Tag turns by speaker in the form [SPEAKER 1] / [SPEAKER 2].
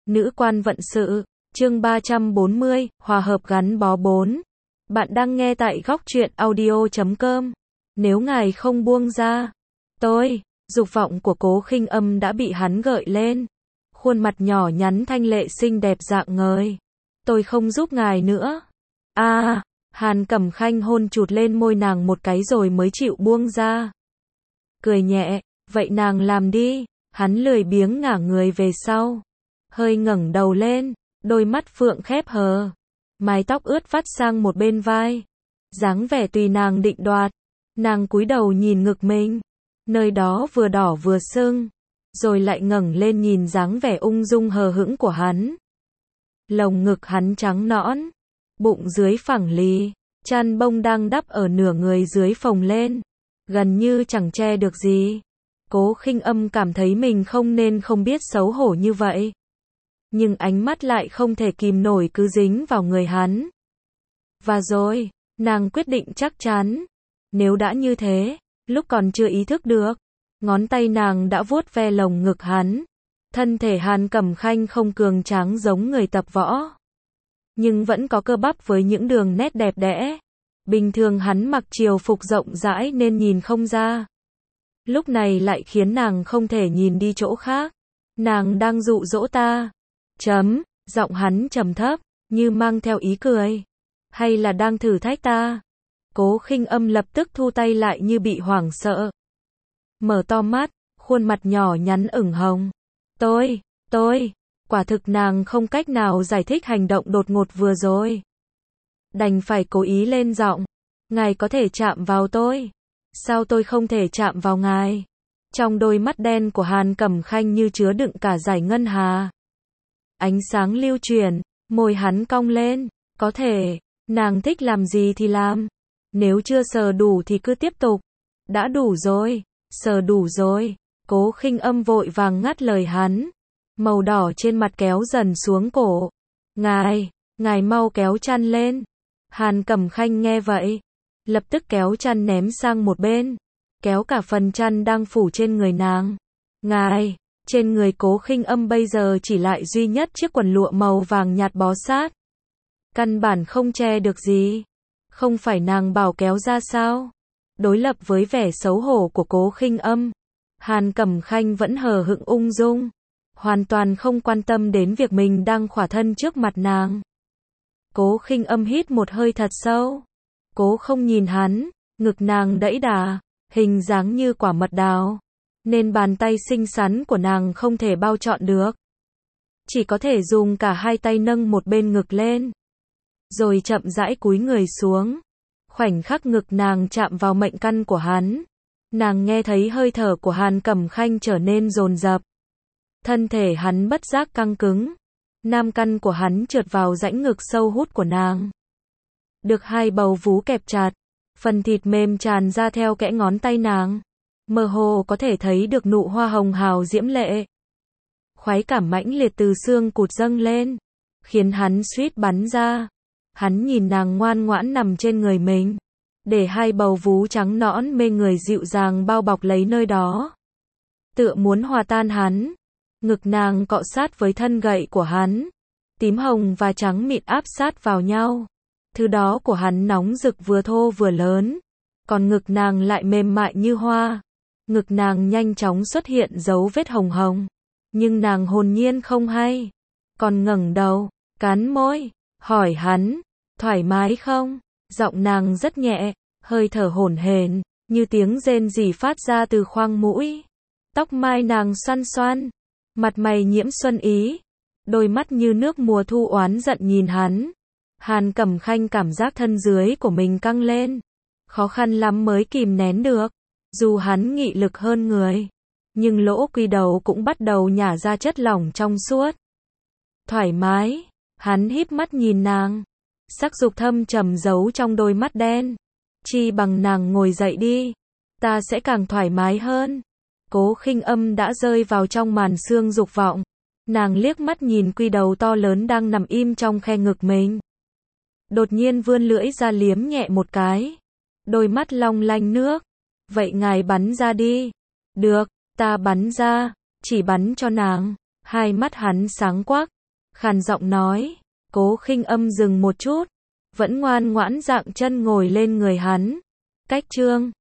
[SPEAKER 1] Nữ quan vận sự, chương 340, hòa hợp gắn bó 4. Bạn đang nghe tại góc truyện audio.com. Nếu ngài không buông ra, dục vọng của Cố Khinh Âm đã bị hắn gợi lên. Khuôn mặt nhỏ nhắn thanh lệ xinh đẹp rạng ngời. Tôi không giúp ngài nữa. Hàn Cẩm Khanh hôn chụt lên môi nàng một cái rồi mới chịu buông ra. Cười nhẹ, vậy nàng làm đi. Hắn lười biếng ngả người về sau. Hơi ngẩng đầu lên, đôi mắt phượng khép hờ. Mái tóc ướt vắt sang một bên vai. Dáng vẻ tùy nàng định đoạt. Nàng cúi đầu nhìn ngực mình. Nơi đó vừa đỏ vừa sưng. Rồi lại ngẩng lên nhìn dáng vẻ ung dung hờ hững của hắn. Lồng ngực hắn trắng nõn. Bụng dưới phẳng lì. Chăn bông đang đắp ở nửa người dưới phồng lên. Gần như chẳng che được gì. Cố Khinh Âm cảm thấy mình không nên không biết xấu hổ như vậy. Nhưng ánh mắt lại không thể kìm nổi cứ dính vào người hắn. Và rồi, nàng quyết định chắc chắn. Nếu đã như thế, lúc còn chưa ý thức được, ngón tay nàng đã vuốt ve lồng ngực hắn. Thân thể Hàn Cẩm Khanh không cường tráng giống người tập võ, nhưng vẫn có cơ bắp với những đường nét đẹp đẽ. Bình thường hắn mặc triều phục rộng rãi nên nhìn không ra. Lúc này lại khiến nàng không thể nhìn đi chỗ khác. Nàng đang dụ dỗ ta. Giọng hắn trầm thấp, như mang theo ý cười. Hay là đang thử thách ta? Cố Khinh Âm lập tức thu tay lại như bị hoảng sợ. Mở to mắt, khuôn mặt nhỏ nhắn ửng hồng. Quả thực nàng không cách nào giải thích hành động đột ngột vừa rồi. Đành phải cố ý lên giọng. Ngài có thể chạm vào tôi. Sao tôi không thể chạm vào ngài? Trong đôi mắt đen của Hàn Cẩm Khanh như chứa đựng cả dải ngân hà. Ánh sáng lưu chuyển, môi hắn cong lên. Có thể, nàng thích làm gì thì làm. Nếu chưa sờ đủ thì cứ tiếp tục. Đã đủ rồi, sờ đủ rồi. Cố Khinh Âm vội vàng ngắt lời hắn. Màu đỏ trên mặt kéo dần xuống cổ. Ngài mau kéo chăn lên. Hàn Cẩm Khanh nghe vậy, lập tức kéo chăn ném sang một bên, kéo cả phần chăn đang phủ trên người nàng. Trên người Cố Khinh Âm bây giờ chỉ lại duy nhất chiếc quần lụa màu vàng nhạt bó sát. Căn bản không che được gì. Không phải nàng bảo kéo ra sao? Đối lập với vẻ xấu hổ của Cố Khinh Âm, Hàn Cẩm Khanh vẫn hờ hững ung dung, hoàn toàn không quan tâm đến việc mình đang khỏa thân trước mặt nàng. Cố Khinh Âm hít một hơi thật sâu. Cố không nhìn hắn, ngực nàng đẫy đà, hình dáng như quả mật đào, nên bàn tay xinh xắn của nàng không thể bao trọn được. Chỉ có thể dùng cả hai tay nâng một bên ngực lên, rồi chậm rãi cúi người xuống. Khoảnh khắc ngực nàng chạm vào mệnh căn của hắn, nàng nghe thấy hơi thở của Hàn Cẩm Khanh trở nên dồn dập. Thân thể hắn bất giác căng cứng. Nam căn của hắn trượt vào rãnh ngực sâu hút của nàng. Được hai bầu vú kẹp chặt, phần thịt mềm tràn ra theo kẽ ngón tay nàng. Mơ hồ có thể thấy được nụ hoa hồng hào diễm lệ. Khoái cảm mãnh liệt từ xương cụt dâng lên, khiến hắn suýt bắn ra. Hắn nhìn nàng ngoan ngoãn nằm trên người mình, để hai bầu vú trắng nõn mê người dịu dàng bao bọc lấy nơi đó, tựa muốn hòa tan hắn. Ngực nàng cọ sát với thân gậy của hắn, tím hồng và trắng mịn áp sát vào nhau. Thứ đó của hắn nóng rực vừa thô vừa lớn, còn ngực nàng lại mềm mại như hoa. Ngực nàng nhanh chóng xuất hiện dấu vết hồng hồng, nhưng nàng hồn nhiên không hay, còn ngẩng đầu, cắn môi, hỏi hắn, thoải mái không? Giọng nàng rất nhẹ, hơi thở hổn hển, như tiếng rên rỉ phát ra từ khoang mũi. Tóc mai nàng xoăn xoăn, mặt mày nhiễm xuân ý, đôi mắt như nước mùa thu oán giận nhìn hắn. Hàn Cẩm Khanh cảm giác thân dưới của mình căng lên, khó khăn lắm mới kìm nén được. Dù hắn nghị lực hơn người, nhưng lỗ quy đầu cũng bắt đầu nhả ra chất lỏng trong suốt. Thoải mái, hắn híp mắt nhìn nàng, sắc dục thâm trầm giấu trong đôi mắt đen. Chi bằng nàng ngồi dậy đi, ta sẽ càng thoải mái hơn. Cố Khinh Âm đã rơi vào trong màn sương dục vọng. Nàng liếc mắt nhìn quy đầu to lớn đang nằm im trong khe ngực mình. Đột nhiên vươn lưỡi ra liếm nhẹ một cái. Đôi mắt long lanh nước. Vậy ngài bắn ra đi. Được, ta bắn ra. Chỉ bắn cho nàng. Hai mắt hắn sáng quắc, khàn giọng nói. Cố Khinh Âm dừng một chút, vẫn ngoan ngoãn dạng chân ngồi lên người hắn. Cách chương